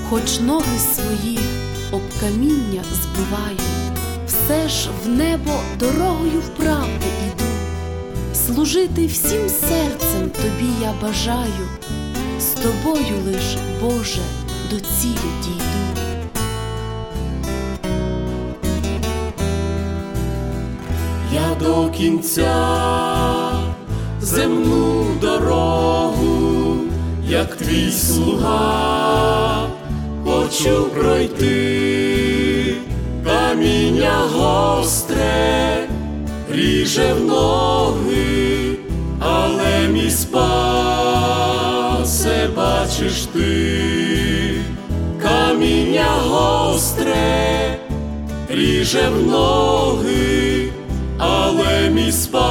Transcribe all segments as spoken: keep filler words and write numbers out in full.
Хоч ноги свої об каміння збиваю, все ж в небо дорогою вправди іду. Служити всім серцем тобі я бажаю, з тобою лиш, Боже, до цілі дійду. Я до кінця земну дорогу, як твій слуга, хочу пройти. Каміння гостре ріже в ноги, але мій спасе бачиш ти. Каміння гостре ріже в ноги, але мій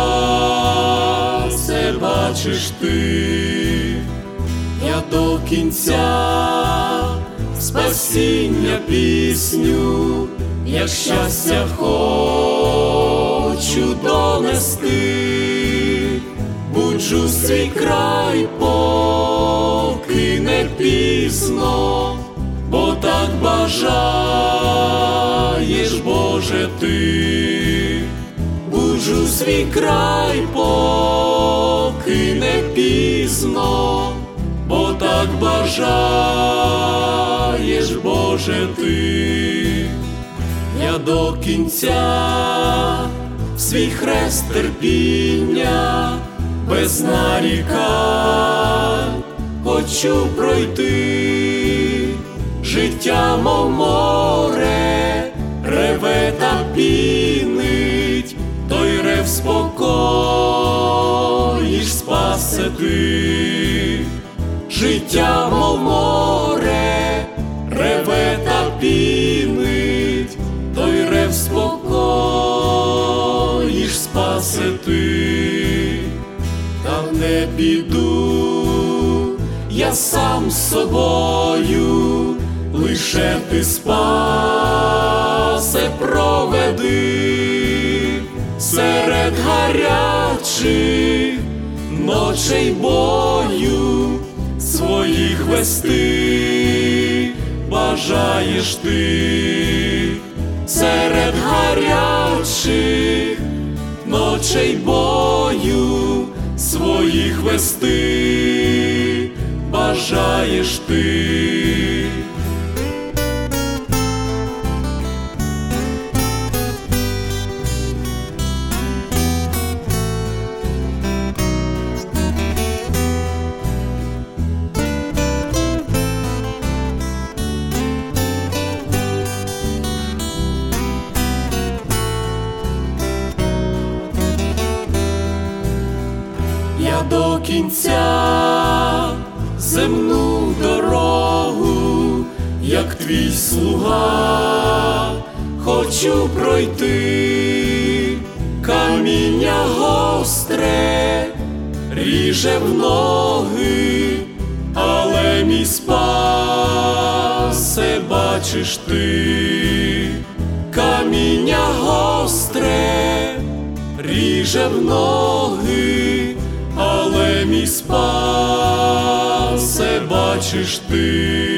спасе бачиш ти. Я до кінця спасіння пісню, як щастя хочу донести. Буджу свій край, поки не пізно, бо так бажаєш, Боже, ти. Буджу свій край, поки не пізно, бо так бажаєш, Боже, ти. Я до кінця свій хрест терпіння без нарікань хочу пройти. Життя, мов море, реве та пінить, той рев спокоїш, спасе ти. Життя, мов море, реве та пінить, той рев спокоїш, спасе ти. Та не піду я сам з собою, лише ти, спасе, проведи. Серед гарячих ночей бою своїх вести бажаєш ти. Серед гарячих ночей бою своїх вести бажаєш ти. Я до кінця земну дорогу, як твій слуга, хочу пройти. Каміння гостре ріже в ноги, але мій спасе бачиш ти. Каміння гостре ріже в ноги, але мій спасе бачиш ти.